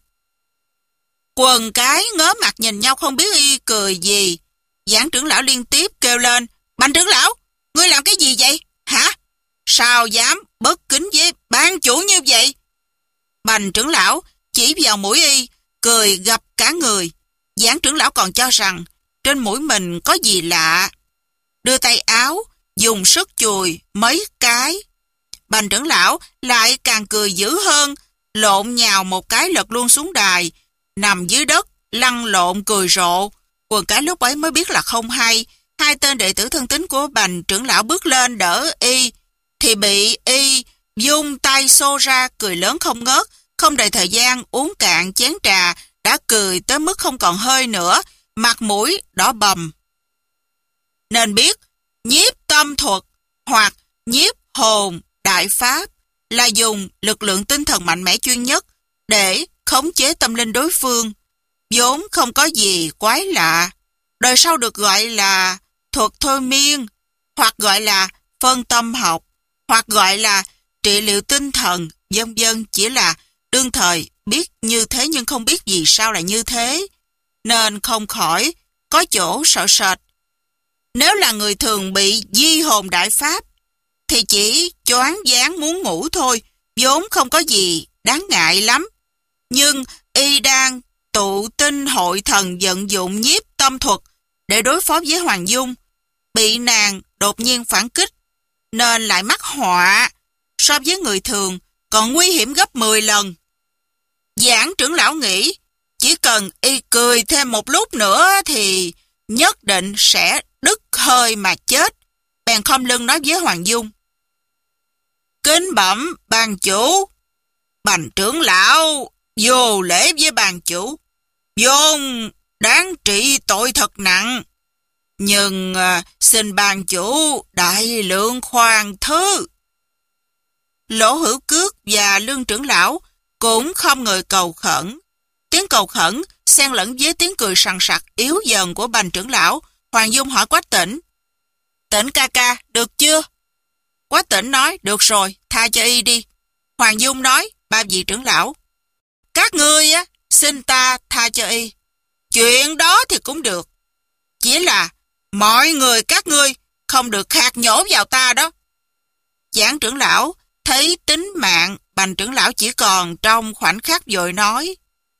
Quần cái ngớ mặt nhìn nhau không biết y cười gì. Giảng trưởng lão liên tiếp kêu lên: Bành trưởng lão, ngươi làm cái gì vậy? Hả? Sao dám bất kính với ban chủ như vậy? Bành trưởng lão chỉ vào mũi y, cười gập cả người. Giảng trưởng lão còn cho rằng trên mũi mình có gì lạ, đưa tay áo dùng sức chùi mấy cái. Bành trưởng lão lại càng cười dữ hơn, lộn nhào một cái lật luôn xuống đài, nằm dưới đất lăn lộn cười rộ. Quần cái lúc ấy mới biết là không hay. Hai tên đệ tử thân tín của Bành trưởng lão bước lên đỡ y, thì bị y vung tay xô ra cười lớn không ngớt. Không đầy thời gian uống cạn chén trà, đã cười tới mức không còn hơi nữa, mặt mũi đỏ bầm. Nên biết nhiếp tâm thuật hoặc nhiếp hồn đại pháp là dùng lực lượng tinh thần mạnh mẽ chuyên nhất để khống chế tâm linh đối phương, vốn không có gì quái lạ. Đời sau được gọi là thuật thôi miên, hoặc gọi là phân tâm học, hoặc gọi là trị liệu tinh thần, vân vân, chỉ là đương thời biết như thế nhưng không biết vì sao lại như thế, nên không khỏi có chỗ sợ sệt. Nếu là người thường bị di hồn đại pháp thì chỉ choáng váng muốn ngủ thôi, vốn không có gì đáng ngại lắm. Nhưng y đang tụ tinh hội thần vận dụng nhiếp tâm thuật để đối phó với Hoàng Dung, bị nàng đột nhiên phản kích, nên lại mắc họa, so với người thường còn nguy hiểm gấp mười lần. Giảng trưởng lão nghĩ chỉ cần y cười thêm một lúc nữa thì nhất định sẽ đứt hơi mà chết. Bèn khom lưng nói với Hoàng Dung: Kính bẩm ban chủ, Bành trưởng lão vô lễ với ban chủ, vốn đáng trị tội thật nặng, Nhưng à, xin ban chủ đại lượng khoan thứ. Lỗ Hữu Cước và Lương trưởng lão cũng không người cầu khẩn. Tiếng cầu khẩn xen lẫn với tiếng cười sằng sặc yếu dần của Bành trưởng lão. Hoàng Dung hỏi Quách Tĩnh: Tĩnh ca ca, được chưa? Quách Tĩnh nói: Được rồi, tha cho y đi. Hoàng Dung nói: Ba vị trưởng lão, các ngươi á, xin ta tha cho y. Chuyện đó thì cũng được. Chỉ là mọi người các ngươi không được khạc nhổ vào ta đó. Giảng trưởng lão thấy tính mạng Bành trưởng lão chỉ còn trong khoảnh khắc vội nói: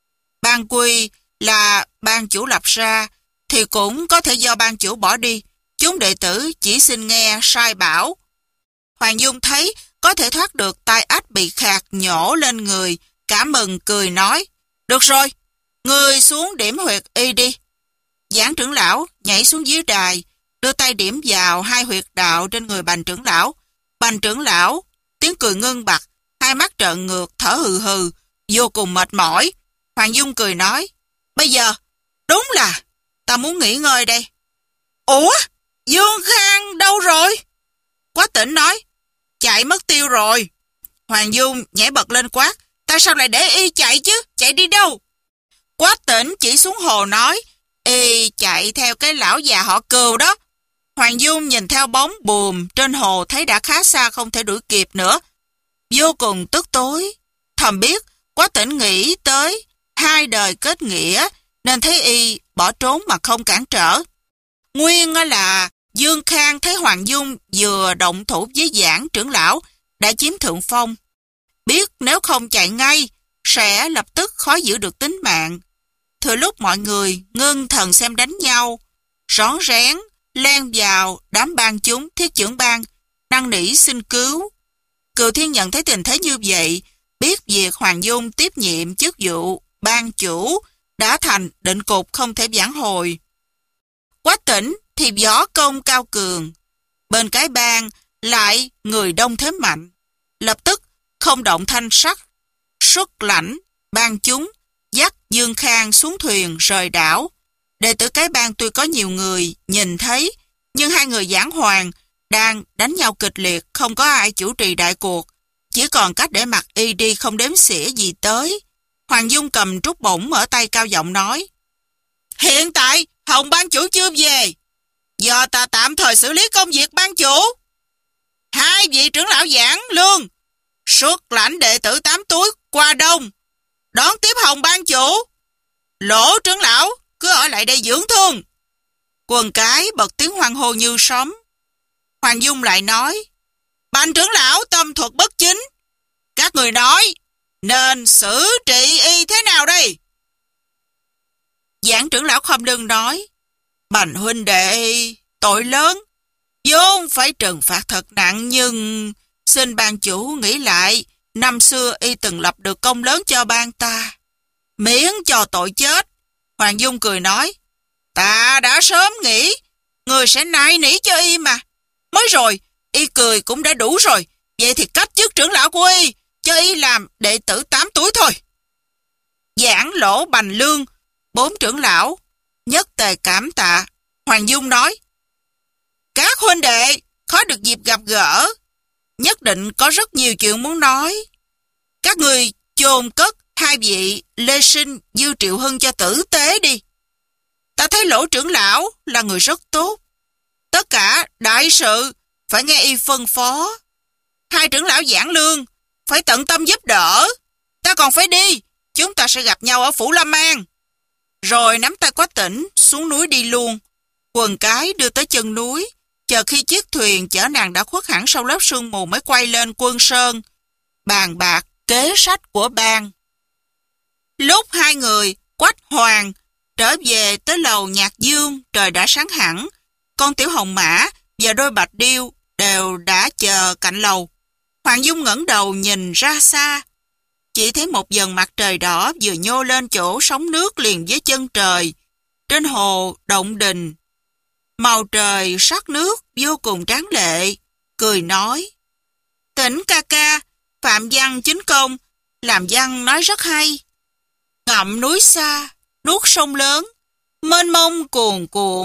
Ban quy là ban chủ lập ra, thì cũng có thể do ban chủ bỏ đi. Chúng đệ tử chỉ xin nghe sai bảo. Hoàng Dung thấy có thể thoát được tai ách bị khạc nhổ lên người, cảm mừng cười nói: Được rồi, ngươi xuống điểm huyệt y đi. Giảng trưởng lão nhảy xuống dưới đài, đưa tay điểm vào hai huyệt đạo trên người Bành trưởng lão. Bành trưởng lão tiếng cười ngưng bặt, hai mắt trợn ngược, thở hừ hừ, vô cùng mệt mỏi. Hoàng Dung cười nói: Bây giờ đúng là ta muốn nghỉ ngơi đây. Ủa, Dương Khang đâu rồi? Quách Tĩnh nói: Chạy mất tiêu rồi. Hoàng Dung nhảy bật lên quát: Ta sao lại để y chạy chứ? Chạy đi đâu? Quách Tĩnh chỉ xuống hồ nói: Y chạy theo cái lão già họ Cừu đó. Hoàng Dung nhìn theo bóng buồm trên hồ thấy đã khá xa không thể đuổi kịp nữa, vô cùng tức tối. Thầm biết Quách Tĩnh nghĩ tới hai đời kết nghĩa nên thấy y bỏ trốn mà không cản trở. Nguyên là Dương Khang thấy Hoàng Dung vừa động thủ với Giảng trưởng lão đã chiếm thượng phong, biết nếu không chạy ngay sẽ lập tức khó giữ được tính mạng. Thừa lúc mọi người ngưng thần xem đánh nhau, rón rén len vào đám ban chúng thiết trưởng ban, năn nỉ xin cứu. Cừu Thiên nhận thấy tình thế như vậy, biết việc Hoàng Dung tiếp nhiệm chức vụ ban chủ đã thành định cục không thể vãn hồi. Quách Tĩnh thì võ công cao cường, bên cái bang lại người đông thế mạnh, lập tức không động thanh sắc, xuất lãnh ban chúng dắt Dương Khang xuống thuyền rời đảo. Đệ tử cái bang tuy có nhiều người nhìn thấy, nhưng hai người giảng hoàng đang đánh nhau kịch liệt, không có ai chủ trì đại cuộc, chỉ còn cách để mặc y đi không đếm xỉa gì tới. Hoàng Dung cầm trúc bổng ở tay cao giọng nói: Hiện tại Hồng ban chủ chưa về, do ta tạm thời xử lý công việc ban chủ. Hai vị trưởng lão Giảng, Lương xuất lãnh đệ tử tám túi qua đông đón tiếp Hồng ban chủ. Lỗ trưởng lão cứ ở lại đây dưỡng thương. Quần cái bật tiếng hoan hô như sấm. Hoàng Dung lại nói: Bành trưởng lão tâm thuật bất chính, các người nói nên xử trị y thế nào đây? Giảng trưởng lão không lưng nói: Bành huynh đệ tội lớn, vốn phải trừng phạt thật nặng, nhưng xin ban chủ nghĩ lại, năm xưa y từng lập được công lớn cho ban ta, miễn cho tội chết. Hoàng Dung cười nói: Ta đã sớm nghĩ người sẽ nài nỉ cho y mà. Mới rồi y cười cũng đã đủ rồi, vậy thì cách chức trưởng lão của y, cho y làm đệ tử tám tuổi thôi. Giảng, Lỗ, Bành, Lương, bốn trưởng lão nhất tề cảm tạ. Hoàng Dung nói: Các huynh đệ khó được dịp gặp gỡ, nhất định có rất nhiều chuyện muốn nói. Các người chôn cất hai vị Lê Sinh, Dư Triệu Hưng cho tử tế đi. Ta thấy Lỗ trưởng lão là người rất tốt, tất cả đại sự phải nghe y phân phó. Hai trưởng lão Giảng, Lương phải tận tâm giúp đỡ. Ta còn phải đi, chúng ta sẽ gặp nhau ở Phủ Lâm An. Rồi nắm tay Quách Tĩnh xuống núi đi luôn. Quần cái đưa tới chân núi, chờ khi chiếc thuyền chở nàng đã khuất hẳn sau lớp sương mù mới quay lên Quân Sơn, bàn bạc kế sách của bang. Lúc hai người Quách Hoàng trở về tới lầu Nhạc Dương, trời đã sáng hẳn. Con tiểu hồng mã và đôi bạch điêu đều đã chờ cạnh lầu. Hoàng Dung ngẩng đầu nhìn ra xa, chỉ thấy một dần mặt trời đỏ vừa nhô lên chỗ sóng nước liền với chân trời. Trên hồ động đình, màu trời sắc nước vô cùng tráng lệ. Cười nói: Tĩnh ca ca, phạm văn chính công, làm văn nói rất hay. Ngậm núi xa, nuốt sông lớn, mênh mông cuồn cuộn,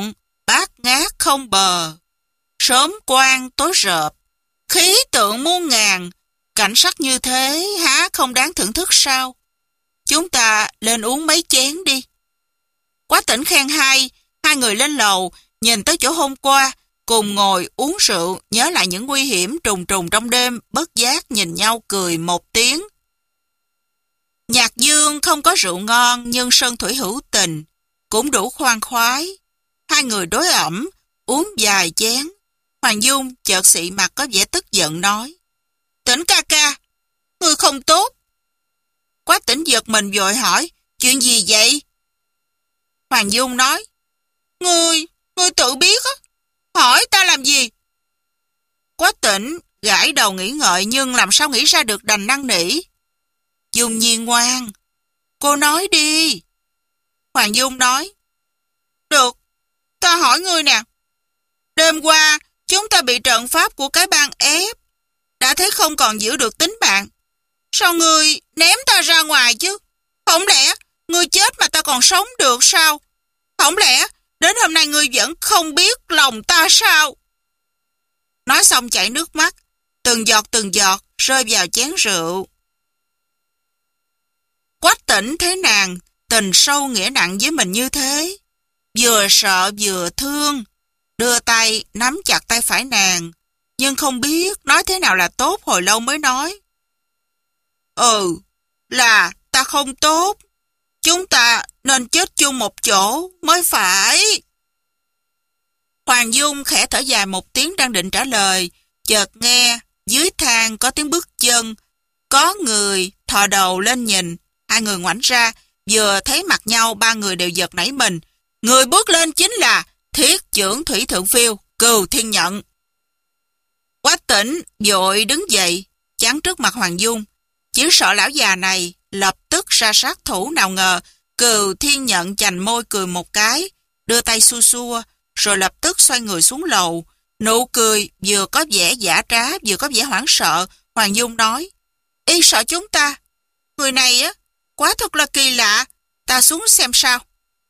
bát ngát không bờ, sớm quang tối rợp, khí tượng muôn ngàn, cảnh sắc như thế há không đáng thưởng thức sao? Chúng ta lên uống mấy chén đi. Quách Tỉnh khen hay, hai người lên lầu, nhìn tới chỗ hôm qua, cùng ngồi uống rượu, nhớ lại những nguy hiểm trùng trùng trong đêm, bất giác nhìn nhau cười một tiếng. Nhạc Dương không có rượu ngon, nhưng sơn thủy hữu tình, cũng đủ khoan khoái. Hai người đối ẩm, uống vài chén. Hoàng Dung chợt xị mặt có vẻ tức giận nói: Tỉnh ca ca, ngươi không tốt. Quách Tỉnh giật mình vội hỏi: Chuyện gì vậy? Hoàng Dung nói: Ngươi, ngươi tự biết á, hỏi ta làm gì? Quách Tỉnh gãi đầu nghĩ ngợi, nhưng làm sao nghĩ ra được đành năn nỉ: Dung Nhi ngoan, cô nói đi. Hoàng Dung nói: Được, ta hỏi ngươi nè. Đêm qua, chúng ta bị trận pháp của cái bang ép, đã thấy không còn giữ được tính mạng. Sao ngươi ném ta ra ngoài chứ? Không lẽ ngươi chết mà ta còn sống được sao? Không lẽ đến hôm nay ngươi vẫn không biết lòng ta sao? Nói xong chảy nước mắt, từng giọt từng giọt rơi vào chén rượu. Quách Tỉnh thấy nàng tình sâu nghĩa nặng với mình như thế, vừa sợ vừa thương, đưa tay nắm chặt tay phải nàng, nhưng không biết nói thế nào là tốt, hồi lâu mới nói: Ừ, là ta không tốt. Chúng ta nên chết chung một chỗ mới phải. Hoàng Dung khẽ thở dài một tiếng đang định trả lời, chợt nghe dưới thang có tiếng bước chân, có người thò đầu lên nhìn. Hai người ngoảnh ra, vừa thấy mặt nhau, ba người đều giật nảy mình. Người bước lên chính là Thiết Chưởng Thủy Thượng Phiêu, Cừu Thiên Nhận. Quách Tỉnh vội đứng dậy, chắn trước mặt Hoàng Dung, chỉ sợ lão già này lập tức ra sát thủ. Nào ngờ Cừu Thiên Nhận chành môi cười một cái, đưa tay xua xua, rồi lập tức xoay người xuống lầu. Nụ cười vừa có vẻ giả trá, vừa có vẻ hoảng sợ. Hoàng Dung nói: Y sợ chúng ta. Người này á, quá thật là kỳ lạ, ta xuống xem sao.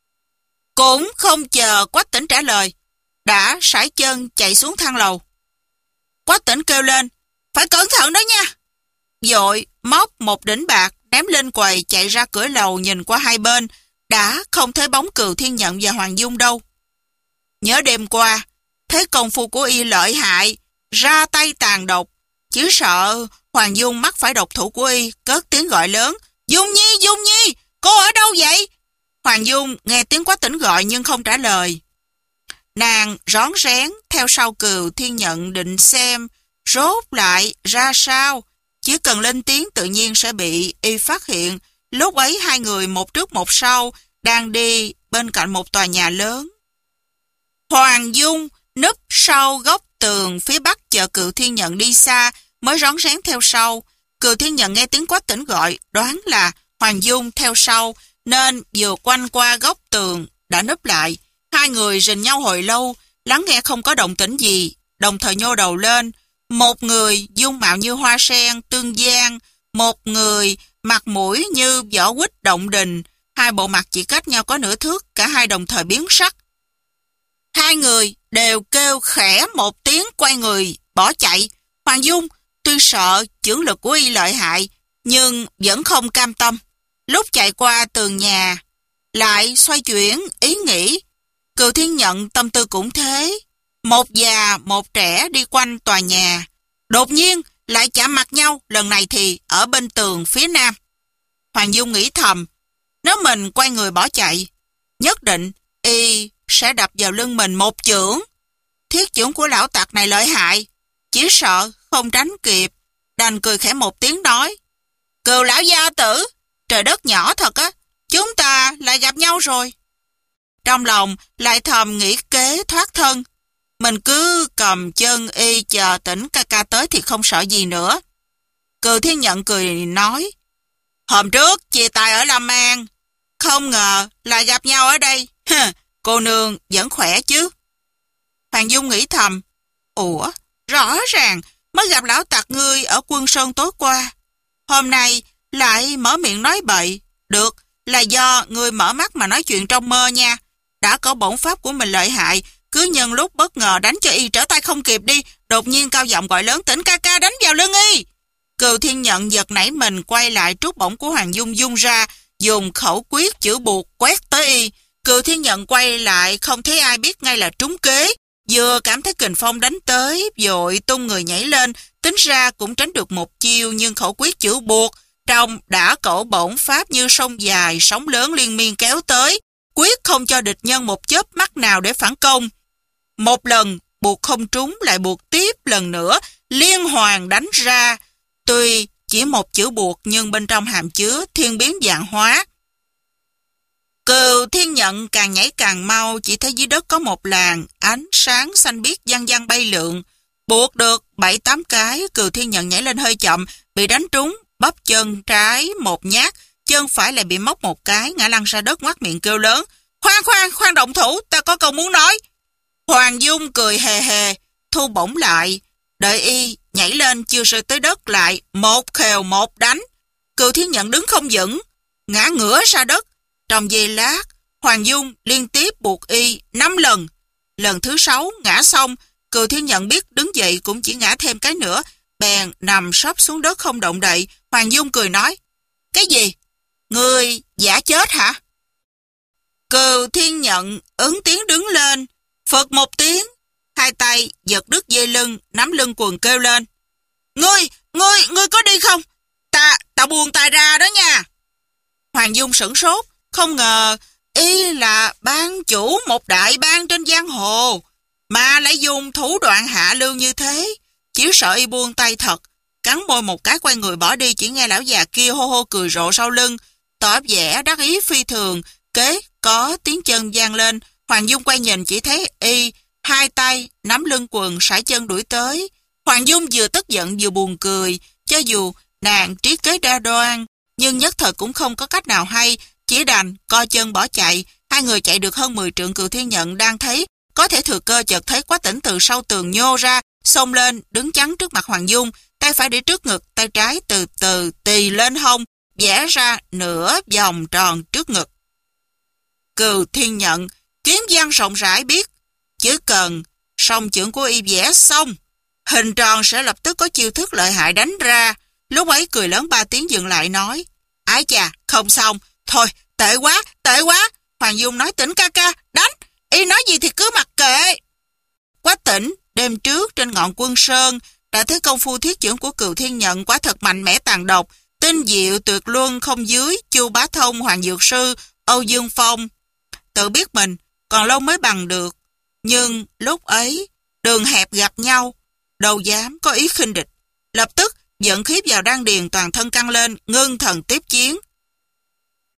Cũng không chờ Quách Tỉnh trả lời, đã sải chân chạy xuống thang lầu. Quách Tỉnh kêu lên: Phải cẩn thận đó nha. Vội móc một đỉnh bạc ném lên quầy, chạy ra cửa lầu. Nhìn qua hai bên, đã không thấy bóng Cừu Thiên Nhận và Hoàng Dung đâu. Nhớ đêm qua thấy công phu của y lợi hại, ra tay tàn độc, chỉ sợ Hoàng Dung mắc phải độc thủ của y, cất tiếng gọi lớn: Dung Nhi, Dung Nhi, cô ở đâu vậy? Hoàng Dung nghe tiếng Quách Tỉnh gọi nhưng không trả lời. Nàng rón rén theo sau Cừu Thiên Nhận định xem rốt lại ra sao. Chỉ cần lên tiếng tự nhiên sẽ bị y phát hiện. Lúc ấy hai người một trước một sau đang đi bên cạnh một tòa nhà lớn. Hoàng Dung núp sau góc tường phía bắc chờ Cừu Thiên Nhận đi xa mới rón rén theo sau. Cừu Thiên Nhận nghe tiếng Quách Tỉnh gọi, đoán là Hoàng Dung theo sau, nên vừa quanh qua góc tường đã núp lại. Hai người rình nhau hồi lâu, lắng nghe không có động tĩnh gì, đồng thời nhô đầu lên. Một người dung mạo như hoa sen tương gian, một người mặt mũi như vỏ quýt động đình. Hai bộ mặt chỉ cách nhau có nửa thước, cả hai đồng thời biến sắc. Hai người đều kêu khẽ một tiếng, quay người bỏ chạy. Hoàng Dung tuy sợ chưởng lực của y lợi hại, nhưng vẫn không cam tâm. Lúc chạy qua tường nhà, lại xoay chuyển ý nghĩ. Cừu Thiên Nhận tâm tư cũng thế. Một già một trẻ đi quanh tòa nhà, đột nhiên lại chạm mặt nhau, lần này thì ở bên tường phía nam. Hoàng Dung nghĩ thầm, nếu mình quay người bỏ chạy, nhất định y sẽ đập vào lưng mình một chưởng. Thiết chưởng của lão tặc này lợi hại, chỉ sợ không tránh kịp, đành cười khẽ một tiếng nói: Cừu lão gia tử, trời đất nhỏ thật á, chúng ta lại gặp nhau rồi. Trong lòng lại thầm nghĩ kế thoát thân, mình cứ cầm chân y chờ Tỉnh ca ca tới thì không sợ gì nữa. Cừu Thiên Nhận cười nói: Hôm trước chia tay ở Lâm An, không ngờ lại gặp nhau ở đây. Cô nương vẫn khỏe chứ? Hoàng Dung nghĩ thầm, ủa, rõ ràng mới gặp lão tặc ngươi ở Quân Sơn tối qua, hôm nay lại mở miệng nói bậy. Được, là do ngươi mở mắt mà nói chuyện trong mơ nha. Đã có bổn pháp của mình lợi hại, cứ nhân lúc bất ngờ đánh cho y trở tay không kịp đi, đột nhiên cao giọng gọi lớn: Tỉnh ca ca, đánh vào lưng y. Cừu Thiên Nhận giật nảy mình quay lại trút bổng của Hoàng Dung dung ra, dùng khẩu quyết chữ buộc quét tới y. Cừu Thiên Nhận quay lại không thấy ai, biết ngay là trúng kế, vừa cảm thấy kình phong đánh tới, vội tung người nhảy lên, tính ra cũng tránh được một chiêu, nhưng khẩu quyết chữ buộc trong đã cẩu bổng pháp như sông dài sóng lớn liên miên kéo tới, quyết không cho địch nhân một chớp mắt nào để phản công. Một lần buộc không trúng, lại buộc tiếp lần nữa, liên hoàn đánh ra. Tuy chỉ một chữ buộc nhưng bên trong hàm chứa thiên biến vạn hóa. Cừu Thiên Nhận càng nhảy càng mau, chỉ thấy dưới đất có một làn ánh sáng xanh biếc văng văng bay lượn. Buộc được bảy tám cái, Cừu Thiên Nhận nhảy lên hơi chậm, bị đánh trúng, bắp chân trái một nhát, chân phải lại bị móc một cái, ngã lăn ra đất ngoác miệng kêu lớn: Khoan khoan, khoan động thủ, ta có câu muốn nói. Hoàng Dung cười hề hề, thu bổng lại, đợi y nhảy lên chưa rơi tới đất lại một khều một đánh. Cừu Thiên Nhận đứng không vững, ngã ngửa ra đất. Trong giây lát, Hoàng Dung liên tiếp buộc y năm lần. Lần thứ sáu ngã xong, Cừu Thiên Nhận biết đứng dậy cũng chỉ ngã thêm cái nữa, bèn nằm sấp xuống đất không động đậy. Hoàng Dung cười nói: Cái gì? Ngươi giả chết hả? Cừu Thiên Nhận ứng tiếng đứng lên, phật một tiếng, hai tay giật đứt dây lưng, nắm lưng quần kêu lên: Ngươi, ngươi, ngươi có đi không? Ta, ta buông tay ra đó nha. Hoàng Dung sửng sốt, không ngờ y là ban chủ một đại bang trên giang hồ, mà lại dùng thủ đoạn hạ lưu như thế. Chỉ sợ y buông tay thật, cắn môi một cái quay người bỏ đi. Chỉ nghe lão già kia hô hô cười rộ sau lưng, tỏ vẻ đắc ý phi thường. Kế có tiếng chân vang lên, Hoàng Dung quay nhìn chỉ thấy y hai tay nắm lưng quần sải chân đuổi tới. Hoàng Dung vừa tức giận vừa buồn cười, cho dù nàng trí kế đa đoan, nhưng nhất thời cũng không có cách nào hay, chỉ đành co chân bỏ chạy. Hai người chạy được hơn mười trượng, Cừu Thiên Nhận đang thấy có thể thừa cơ, chợt thấy Quách Tĩnh từ sau tường nhô ra, xông lên đứng chắn trước mặt Hoàng Dung, tay phải để trước ngực, tay trái từ từ tì lên hông, vẽ ra nửa vòng tròn trước ngực. Cừu Thiên Nhận kiếm văn rộng rãi, biết chỉ cần song chưởng của y vẽ xong, hình tròn sẽ lập tức có chiêu thức lợi hại đánh ra. Lúc ấy cười lớn ba tiếng dừng lại nói: Ái chà, không xong, thôi tệ quá, tệ quá. Hoàng Dung nói: Tĩnh ca ca, đánh, y nói gì thì cứ mặc kệ. Quách Tĩnh đêm trước trên ngọn Quân Sơn đã thấy công phu thiết chưởng của Cừu Thiên Nhận quả thật mạnh mẽ tàn độc, tinh diệu tuyệt luân không dưới Chu Bá Thông, Hoàng Dược Sư, Âu Dương Phong. Tự biết mình còn lâu mới bằng được, nhưng lúc ấy đường hẹp gặp nhau, đâu dám có ý khinh địch. Lập tức giận khiếp vào đan điền, toàn thân căng lên, ngưng thần tiếp chiến.